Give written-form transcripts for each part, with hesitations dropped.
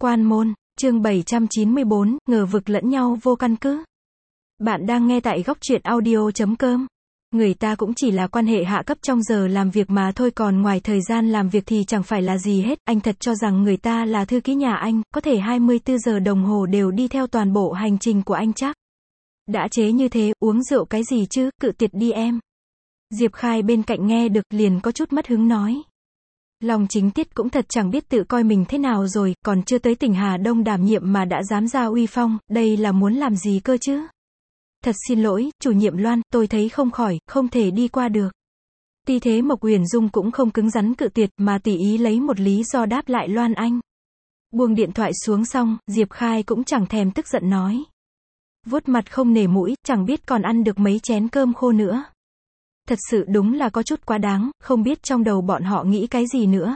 Quan môn, chương 794, ngờ vực lẫn nhau vô căn cứ. Bạn đang nghe tại góc truyện audio.com. Người ta cũng chỉ là quan hệ hạ cấp trong giờ làm việc mà thôi, còn ngoài thời gian làm việc thì chẳng phải là gì hết. Anh thật cho rằng người ta là thư ký nhà anh, có thể 24 giờ đồng hồ đều đi theo toàn bộ hành trình của anh chắc. Đã chế như thế, uống rượu cái gì chứ, cự tuyệt đi em. Diệp Khai bên cạnh nghe được liền có chút mất hứng nói. Long Chính Tiết cũng thật chẳng biết tự coi mình thế nào rồi, còn chưa tới tỉnh Hà Đông đảm nhiệm mà đã dám ra uy phong, đây là muốn làm gì cơ chứ? Thật xin lỗi, chủ nhiệm Loan, tôi thấy không khỏi, không thể đi qua được. Tuy thế Mộc Uyển Dung cũng không cứng rắn cự tuyệt mà tùy ý lấy một lý do đáp lại Loan Anh. Buông điện thoại xuống xong, Diệp Khai cũng chẳng thèm tức giận nói. Vuốt mặt không nể mũi, chẳng biết còn ăn được mấy chén cơm khô nữa. Thật sự đúng là có chút quá đáng, không biết trong đầu bọn họ nghĩ cái gì nữa.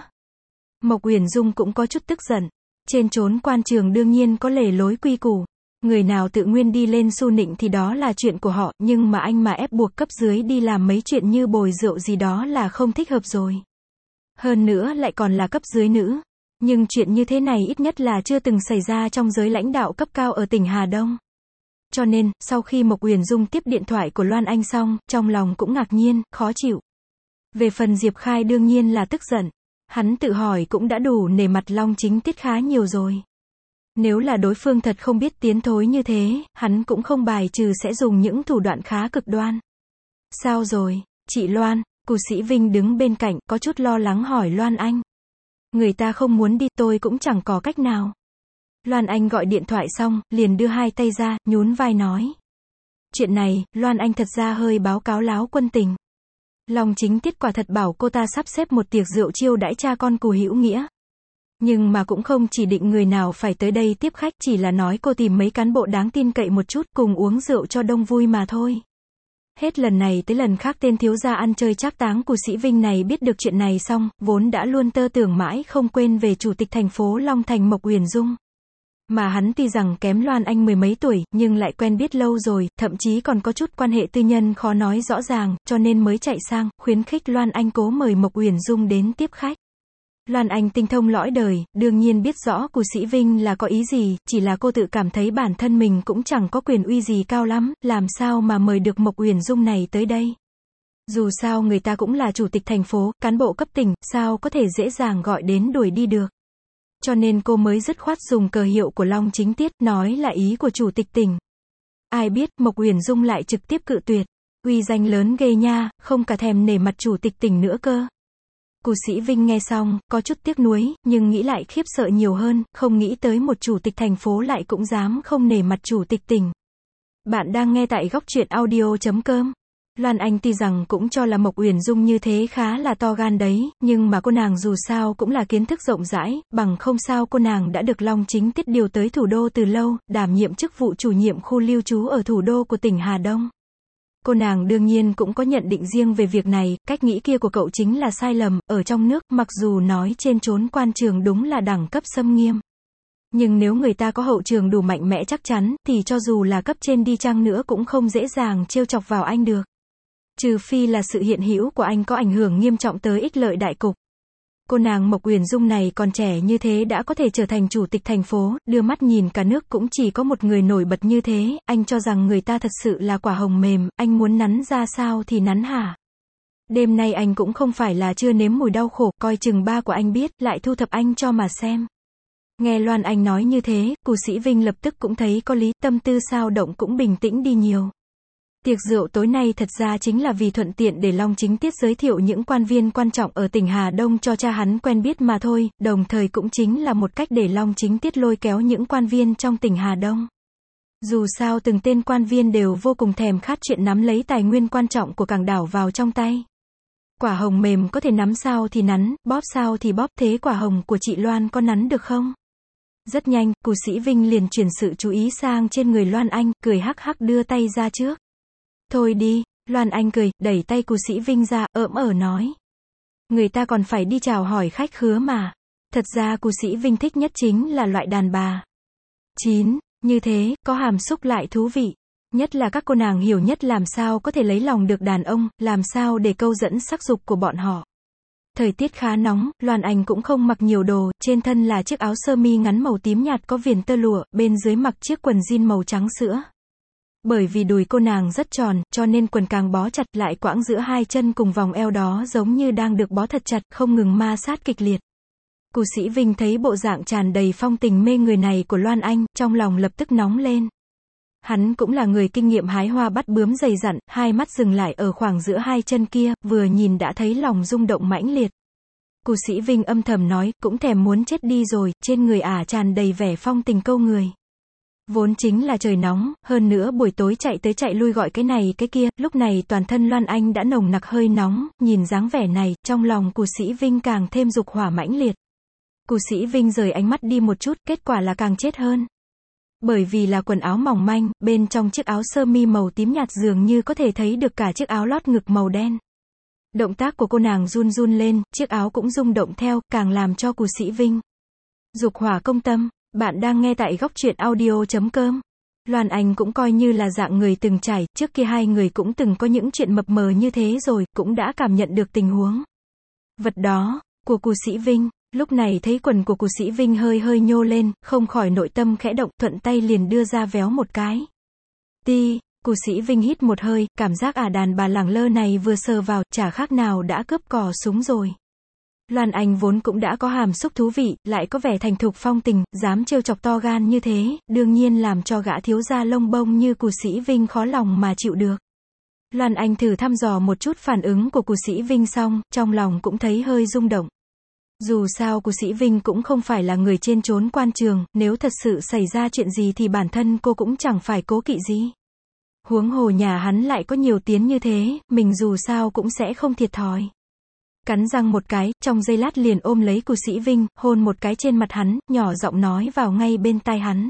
Mộc Uyển Dung cũng có chút tức giận. Trên chốn quan trường đương nhiên có lề lối quy củ. Người nào tự nguyên đi lên xu nịnh thì đó là chuyện của họ, nhưng mà anh mà ép buộc cấp dưới đi làm mấy chuyện như bồi rượu gì đó là không thích hợp rồi. Hơn nữa lại còn là cấp dưới nữ. Nhưng chuyện như thế này ít nhất là chưa từng xảy ra trong giới lãnh đạo cấp cao ở tỉnh Hà Đông. Cho nên, sau khi Mộc Uyển Dung tiếp điện thoại của Loan Anh xong, trong lòng cũng ngạc nhiên, khó chịu. Về phần Diệp Khai đương nhiên là tức giận. Hắn tự hỏi cũng đã đủ nể mặt Long Chính Tiết khá nhiều rồi. Nếu là đối phương thật không biết tiến thối như thế, hắn cũng không bài trừ sẽ dùng những thủ đoạn khá cực đoan. Sao rồi, chị Loan? Cù Sĩ Vinh đứng bên cạnh, có chút lo lắng hỏi Loan Anh. Người ta không muốn đi, tôi cũng chẳng có cách nào. Loan Anh gọi điện thoại xong, liền đưa hai tay ra, nhún vai nói. Chuyện này, Loan Anh thật ra hơi báo cáo láo quân tình. Long Chính Tiết quả thật bảo cô ta sắp xếp một tiệc rượu chiêu đãi cha con Cù Hữu Nghĩa. Nhưng mà cũng không chỉ định người nào phải tới đây tiếp khách, chỉ là nói cô tìm mấy cán bộ đáng tin cậy một chút cùng uống rượu cho đông vui mà thôi. Hết lần này tới lần khác tên thiếu gia ăn chơi trác táng Cù Sĩ Vinh này biết được chuyện này xong, vốn đã luôn tơ tưởng mãi không quên về chủ tịch thành phố Long Thành Mộc Uyển Dung. Mà hắn tuy rằng kém Loan Anh mười mấy tuổi, nhưng lại quen biết lâu rồi, thậm chí còn có chút quan hệ tư nhân khó nói rõ ràng, cho nên mới chạy sang, khuyến khích Loan Anh cố mời Mộc Uyển Dung đến tiếp khách. Loan Anh tinh thông lõi đời, đương nhiên biết rõ Cù Sĩ Vinh là có ý gì, chỉ là cô tự cảm thấy bản thân mình cũng chẳng có quyền uy gì cao lắm, làm sao mà mời được Mộc Uyển Dung này tới đây. Dù sao người ta cũng là chủ tịch thành phố, cán bộ cấp tỉnh, sao có thể dễ dàng gọi đến đuổi đi được. Cho nên cô mới dứt khoát dùng cờ hiệu của Long Chính Tiết, nói là ý của chủ tịch tỉnh. Ai biết, Mộc Uyển Dung lại trực tiếp cự tuyệt. Uy danh lớn ghê nha, không cả thèm nể mặt chủ tịch tỉnh nữa cơ. Cù Sĩ Vinh nghe xong, có chút tiếc nuối, nhưng nghĩ lại khiếp sợ nhiều hơn, không nghĩ tới một chủ tịch thành phố lại cũng dám không nể mặt chủ tịch tỉnh. Bạn đang nghe tại góc truyện audio.com. Loan Anh tuy rằng cũng cho là Mộc Uyển Dung như thế khá là to gan đấy, nhưng mà cô nàng dù sao cũng là kiến thức rộng rãi, bằng không sao cô nàng đã được Long Chính Tiết điều tới thủ đô từ lâu, đảm nhiệm chức vụ chủ nhiệm khu lưu trú ở thủ đô của tỉnh Hà Đông. Cô nàng đương nhiên cũng có nhận định riêng về việc này, cách nghĩ kia của cậu chính là sai lầm, ở trong nước, mặc dù nói trên chốn quan trường đúng là đẳng cấp xâm nghiêm. Nhưng nếu người ta có hậu trường đủ mạnh mẽ chắc chắn, thì cho dù là cấp trên đi chăng nữa cũng không dễ dàng trêu chọc vào anh được. Trừ phi là sự hiện hữu của anh có ảnh hưởng nghiêm trọng tới ích lợi đại cục. Cô nàng Mộc Uyển Dung này còn trẻ như thế đã có thể trở thành chủ tịch thành phố, đưa mắt nhìn cả nước cũng chỉ có một người nổi bật như thế, anh cho rằng người ta thật sự là quả hồng mềm, anh muốn nắn ra sao thì nắn hả? Đêm nay anh cũng không phải là chưa nếm mùi đau khổ, coi chừng ba của anh biết, lại thu thập anh cho mà xem. Nghe Loan Anh nói như thế, Cù Sĩ Vinh lập tức cũng thấy có lý, tâm tư sao động cũng bình tĩnh đi nhiều. Tiệc rượu tối nay thật ra chính là vì thuận tiện để Long Chính Tiết giới thiệu những quan viên quan trọng ở tỉnh Hà Đông cho cha hắn quen biết mà thôi, đồng thời cũng chính là một cách để Long Chính Tiết lôi kéo những quan viên trong tỉnh Hà Đông. Dù sao từng tên quan viên đều vô cùng thèm khát chuyện nắm lấy tài nguyên quan trọng của cảng đảo vào trong tay. Quả hồng mềm có thể nắm sao thì nắn, bóp sao thì bóp, thế quả hồng của chị Loan có nắn được không? Rất nhanh, Cù Sĩ Vinh liền chuyển sự chú ý sang trên người Loan Anh, cười hắc hắc đưa tay ra trước. Thôi đi, Loan Anh cười, đẩy tay Cù Sĩ Vinh ra, ỡm ở nói. Người ta còn phải đi chào hỏi khách khứa mà. Thật ra Cù Sĩ Vinh thích nhất chính là loại đàn bà. Như thế, có hàm xúc lại thú vị. Nhất là các cô nàng hiểu nhất làm sao có thể lấy lòng được đàn ông, làm sao để câu dẫn sắc dục của bọn họ. Thời tiết khá nóng, Loan Anh cũng không mặc nhiều đồ, trên thân là chiếc áo sơ mi ngắn màu tím nhạt có viền tơ lụa, bên dưới mặc chiếc quần jean màu trắng sữa. Bởi vì đùi cô nàng rất tròn, cho nên quần càng bó chặt, lại quãng giữa hai chân cùng vòng eo đó giống như đang được bó thật chặt, không ngừng ma sát kịch liệt. Cù Sĩ Vinh thấy bộ dạng tràn đầy phong tình mê người này của Loan Anh, trong lòng lập tức nóng lên. Hắn cũng là người kinh nghiệm hái hoa bắt bướm dày dặn, hai mắt dừng lại ở khoảng giữa hai chân kia, vừa nhìn đã thấy lòng rung động mãnh liệt. Cù Sĩ Vinh âm thầm nói, cũng thèm muốn chết đi rồi, trên người ả tràn đầy vẻ phong tình câu người. Vốn chính là trời nóng, hơn nữa buổi tối chạy tới chạy lui gọi cái này cái kia, lúc này toàn thân Loan Anh đã nồng nặc hơi nóng, nhìn dáng vẻ này, trong lòng Cù Sĩ Vinh càng thêm dục hỏa mãnh liệt. Cù Sĩ Vinh rời ánh mắt đi một chút, kết quả là càng chết hơn. Bởi vì là quần áo mỏng manh, bên trong chiếc áo sơ mi màu tím nhạt dường như có thể thấy được cả chiếc áo lót ngực màu đen. Động tác của cô nàng run run lên, chiếc áo cũng rung động theo, càng làm cho Cù Sĩ Vinh dục hỏa công tâm. Bạn đang nghe tại góc truyện audio.com. Loan Anh cũng coi như là dạng người từng trải, trước kia hai người cũng từng có những chuyện mập mờ như thế rồi, cũng đã cảm nhận được tình huống vật đó của Cù Sĩ Vinh. Lúc này thấy quần của Cù Sĩ Vinh hơi hơi nhô lên, không khỏi nội tâm khẽ động, thuận tay liền đưa ra véo một cái. Cù Sĩ Vinh hít một hơi, cảm giác đàn bà lẳng lơ này vừa sờ vào, chả khác nào đã cướp cò súng rồi. Loan Anh vốn cũng đã có hàm xúc thú vị, lại có vẻ thành thục phong tình, dám trêu chọc to gan như thế, đương nhiên làm cho gã thiếu gia lông bông như Cù Sĩ Vinh khó lòng mà chịu được. Loan Anh thử thăm dò một chút phản ứng của Cù Sĩ Vinh xong, trong lòng cũng thấy hơi rung động. Dù sao Cù Sĩ Vinh cũng không phải là người trên trốn quan trường, nếu thật sự xảy ra chuyện gì thì bản thân cô cũng chẳng phải cố kỵ gì. Huống hồ nhà hắn lại có nhiều tiếng như thế, mình dù sao cũng sẽ không thiệt thòi. Cắn răng một cái, trong giây lát liền ôm lấy Cù Sĩ Vinh, hôn một cái trên mặt hắn, nhỏ giọng nói vào ngay bên tai hắn.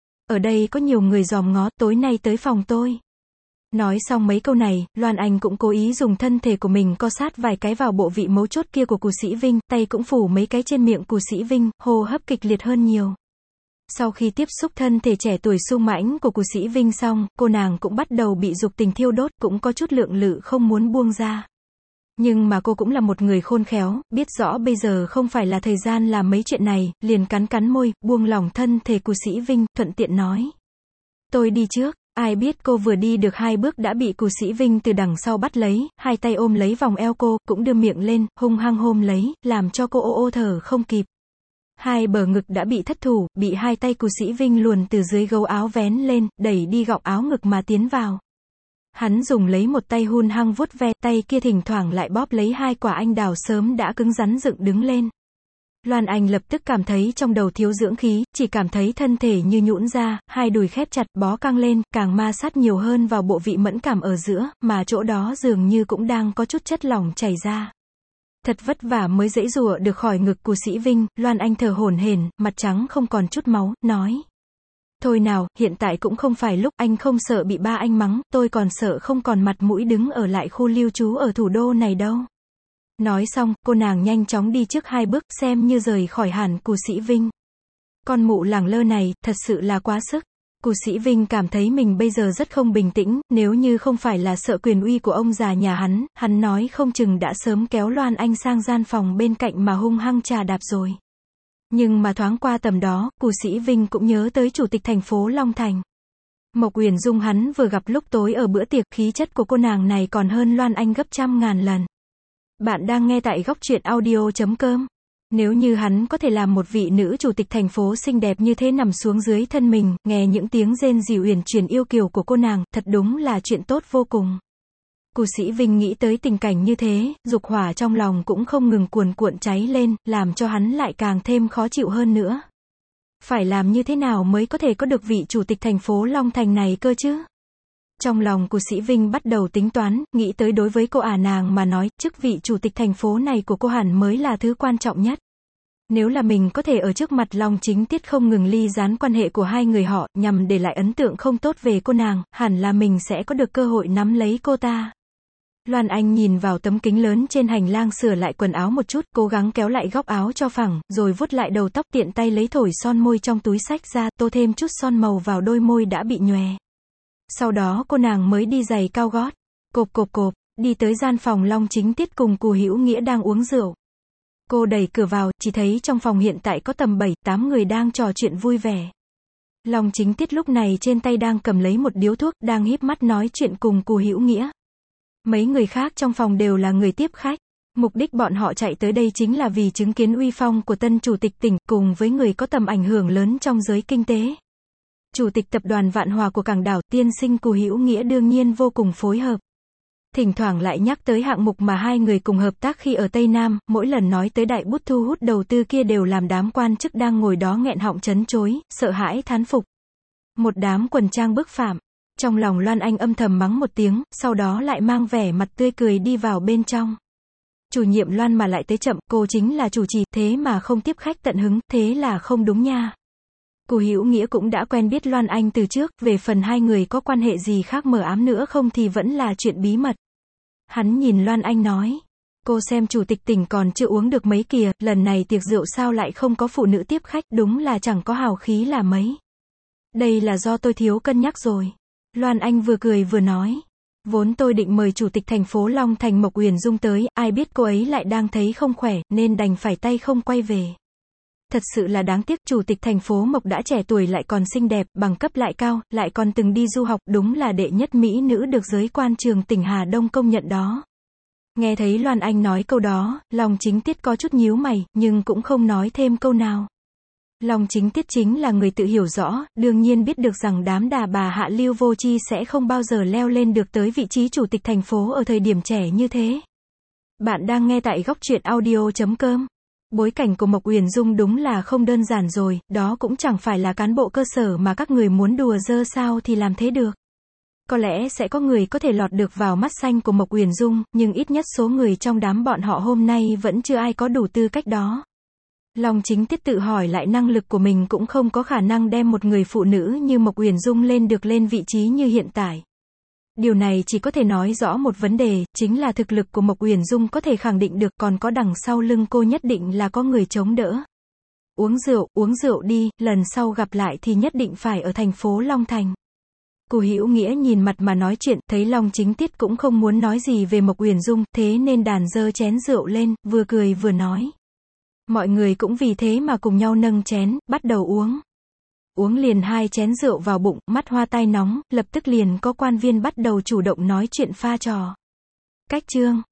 Ở đây có nhiều người dòm ngó, tối nay tới phòng tôi. Nói xong mấy câu này, Loan Anh cũng cố ý dùng thân thể của mình co sát vài cái vào bộ vị mấu chốt kia của Cù Sĩ Vinh, tay cũng phủ mấy cái trên miệng Cù Sĩ Vinh, hô hấp kịch liệt hơn nhiều. Sau khi tiếp xúc thân thể trẻ tuổi sung mãnh của Cù Sĩ Vinh xong, cô nàng cũng bắt đầu bị dục tình thiêu đốt, cũng có chút lượng lự không muốn buông ra. Nhưng mà cô cũng là một người khôn khéo, biết rõ bây giờ không phải là thời gian làm mấy chuyện này, liền cắn cắn môi, buông lỏng thân thể Cù Sĩ Vinh, thuận tiện nói. Tôi đi trước. Ai biết cô vừa đi được 2 bước đã bị Cù Sĩ Vinh từ đằng sau bắt lấy, hai tay ôm lấy vòng eo cô, cũng đưa miệng lên, hung hăng ôm lấy, làm cho cô ô ô thở không kịp. Hai bờ ngực đã bị thất thủ, bị hai tay Cù Sĩ Vinh luồn từ dưới gấu áo vén lên, đẩy đi gọng áo ngực mà tiến vào. Hắn dùng lấy một tay hun hăng vuốt ve, tay kia thỉnh thoảng lại bóp lấy hai quả anh đào sớm đã cứng rắn dựng đứng lên. Loan Anh lập tức cảm thấy trong đầu thiếu dưỡng khí, chỉ cảm thấy thân thể như nhũn ra, hai đùi khép chặt, bó căng lên, càng ma sát nhiều hơn vào bộ vị mẫn cảm ở giữa, mà chỗ đó dường như cũng đang có chút chất lỏng chảy ra. Thật vất vả mới giãy giụa được khỏi ngực Cù Sĩ Vinh, Loan Anh thở hổn hển, mặt trắng không còn chút máu, nói. Thôi nào, hiện tại cũng không phải lúc, anh không sợ bị ba anh mắng, tôi còn sợ không còn mặt mũi đứng ở lại khu lưu trú ở thủ đô này đâu. Nói xong, cô nàng nhanh chóng đi trước 2 bước, xem như rời khỏi hẳn Cù Sĩ Vinh. Con mụ lẳng lơ này, thật sự là quá sức. Cù Sĩ Vinh cảm thấy mình bây giờ rất không bình tĩnh, nếu như không phải là sợ quyền uy của ông già nhà hắn nói không chừng đã sớm kéo Loan Anh sang gian phòng bên cạnh mà hung hăng trà đạp rồi. Nhưng mà thoáng qua tầm đó, Cù Sĩ Vinh cũng nhớ tới chủ tịch thành phố Long Thành. Mộc Uyển Dung hắn vừa gặp lúc tối ở bữa tiệc, khí chất của cô nàng này còn hơn Loan Anh gấp trăm ngàn lần. Bạn đang nghe tại góc truyện audio.com. Nếu như hắn có thể làm một vị nữ chủ tịch thành phố xinh đẹp như thế nằm xuống dưới thân mình, nghe những tiếng rên rỉ uyển chuyển yêu kiều của cô nàng, thật đúng là chuyện tốt vô cùng. Cù Sĩ Vinh nghĩ tới tình cảnh như thế, dục hỏa trong lòng cũng không ngừng cuồn cuộn cháy lên, làm cho hắn lại càng thêm khó chịu hơn nữa. Phải làm như thế nào mới có thể có được vị chủ tịch thành phố Long Thành này cơ chứ? Trong lòng Cù Sĩ Vinh bắt đầu tính toán, nghĩ tới đối với cô nàng mà nói, chức vị chủ tịch thành phố này của cô hẳn mới là thứ quan trọng nhất. Nếu là mình có thể ở trước mặt Long Chính Tiết không ngừng ly gián quan hệ của hai người họ, nhằm để lại ấn tượng không tốt về cô nàng, hẳn là mình sẽ có được cơ hội nắm lấy cô ta. Loan Anh nhìn vào tấm kính lớn trên hành lang, sửa lại quần áo một chút, cố gắng kéo lại góc áo cho phẳng, rồi vuốt lại đầu tóc, tiện tay lấy thổi son môi trong túi xách ra, tô thêm chút son màu vào đôi môi đã bị nhòe. Sau đó cô nàng mới đi giày cao gót, cộp, đi tới gian phòng Long Chính Tiết cùng Cù Hữu Nghĩa đang uống rượu. Cô đẩy cửa vào, chỉ thấy trong phòng hiện tại có tầm 7-8 người đang trò chuyện vui vẻ. Long Chính Tiết lúc này trên tay đang cầm lấy một điếu thuốc, đang híp mắt nói chuyện cùng Cù Hữu Nghĩa. Mấy người khác trong phòng đều là người tiếp khách. Mục đích bọn họ chạy tới đây chính là vì chứng kiến uy phong của tân chủ tịch tỉnh, cùng với người có tầm ảnh hưởng lớn trong giới kinh tế. Chủ tịch tập đoàn Vạn Hòa của Cảng Đảo, tiên sinh Cù Hữu Nghĩa đương nhiên vô cùng phối hợp. Thỉnh thoảng lại nhắc tới hạng mục mà hai người cùng hợp tác khi ở Tây Nam, mỗi lần nói tới đại bút thu hút đầu tư kia đều làm đám quan chức đang ngồi đó nghẹn họng trấn trối, sợ hãi thán phục. Một đám quần trang bức phạm. Trong lòng Loan Anh âm thầm mắng một tiếng, sau đó lại mang vẻ mặt tươi cười đi vào bên trong. Chủ nhiệm Loan mà lại tới chậm, cô chính là chủ trì, thế mà không tiếp khách tận hứng, thế là không đúng nha. Cù Hữu Nghĩa cũng đã quen biết Loan Anh từ trước, về phần hai người có quan hệ gì khác mờ ám nữa không thì vẫn là chuyện bí mật. Hắn nhìn Loan Anh nói, cô xem chủ tịch tỉnh còn chưa uống được mấy kìa, lần này tiệc rượu sao lại không có phụ nữ tiếp khách, đúng là chẳng có hào khí là mấy. Đây là do tôi thiếu cân nhắc rồi. Loan Anh vừa cười vừa nói, vốn tôi định mời chủ tịch thành phố Long Thành Mộc Uyển Dung tới, ai biết cô ấy lại đang thấy không khỏe, nên đành phải tay không quay về. Thật sự là đáng tiếc, chủ tịch thành phố Mộc đã trẻ tuổi lại còn xinh đẹp, bằng cấp lại cao, lại còn từng đi du học, đúng là đệ nhất mỹ nữ được giới quan trường tỉnh Hà Đông công nhận đó. Nghe thấy Loan Anh nói câu đó, Long Chính Tiết có chút nhíu mày, nhưng cũng không nói thêm câu nào. Long Chính Tiết chính là người tự hiểu rõ, đương nhiên biết được rằng đám đà bà hạ lưu vô tri sẽ không bao giờ leo lên được tới vị trí chủ tịch thành phố ở thời điểm trẻ như thế. Bạn đang nghe tại góc truyện audio.com. Bối cảnh của Mộc Uyển Dung đúng là không đơn giản rồi, đó cũng chẳng phải là cán bộ cơ sở mà các người muốn đùa giỡn sao thì làm thế được. Có lẽ sẽ có người có thể lọt được vào mắt xanh của Mộc Uyển Dung, nhưng ít nhất số người trong đám bọn họ hôm nay vẫn chưa ai có đủ tư cách đó. Long Chính Tiết tự hỏi lại năng lực của mình cũng không có khả năng đem một người phụ nữ như Mộc Uyển Dung lên được lên vị trí như hiện tại. Điều này chỉ có thể nói rõ một vấn đề, chính là thực lực của Mộc Uyển Dung có thể khẳng định được, còn có đằng sau lưng cô nhất định là có người chống đỡ. Uống rượu đi, lần sau gặp lại thì nhất định phải ở thành phố Long Thành. Cù Hữu Nghĩa nhìn mặt mà nói chuyện, thấy Long Chính Tiết cũng không muốn nói gì về Mộc Uyển Dung, thế nên đàn dơ chén rượu lên, vừa cười vừa nói. Mọi người cũng vì thế mà cùng nhau nâng chén, bắt đầu uống. Uống liền 2 chén rượu vào bụng, mắt hoa tai nóng, lập tức liền có quan viên bắt đầu chủ động nói chuyện pha trò. Cách chương